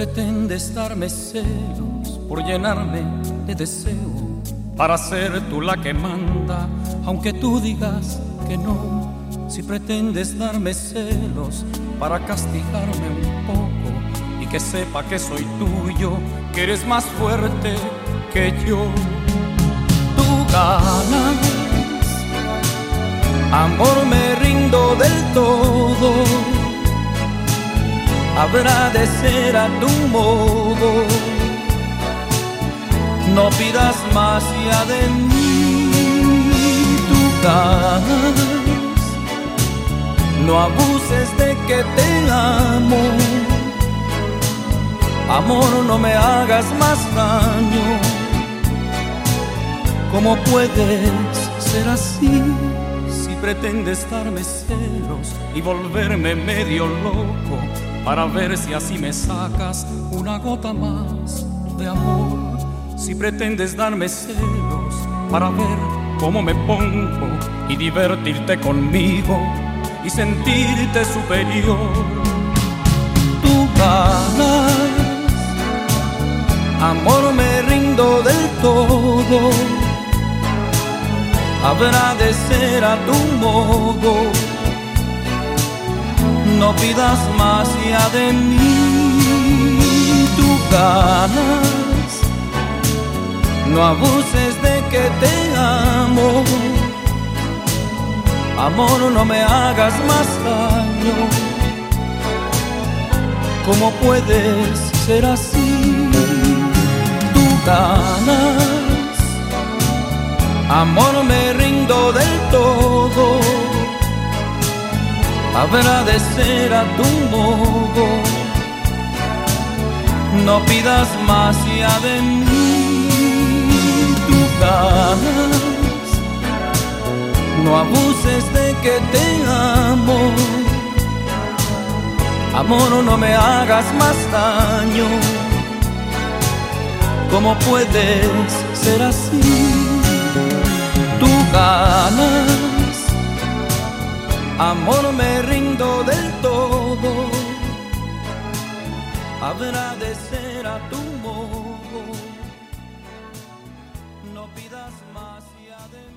pretendes darme celos por llenarme de deseo, para ser tú la que manda, aunque tú digas que no. Si pretendes darme celos para castigarme un poco y que sepa que soy tuyo, que eres más fuerte que yo. Tú ganas, amor, me rindo del todo. Habrá de ser a tu modo. No pidas más ya de mí. Tú ganas, no abuses de que te amo. Amor, no me hagas más daño. ¿Cómo puedes ser así? Si pretendes darme celos y volverme medio loco, para ver si así me sacas una gota más de amor. Si pretendes darme celos para ver cómo me pongo y divertirte conmigo y sentirte superior. Tú ganas, amor, me rindo del todo. Habrá de ser a tu modo. No pidas más ya de mí. Tú ganas, no abuses de que te amo. Amor, no me hagas más daño. ¿Cómo puedes ser así? Tú ganas, amor, me rindo del todo. Habrá de ser a tu modo. No pidas más ya de mí. Tú ganas, no abuses de que te amo. Amor, no me hagas más daño. ¿Cómo puedes ser así? Tú ganas, amor, me rindo del todo. Habrá de ser a tu modo. No pidas más ya de mí.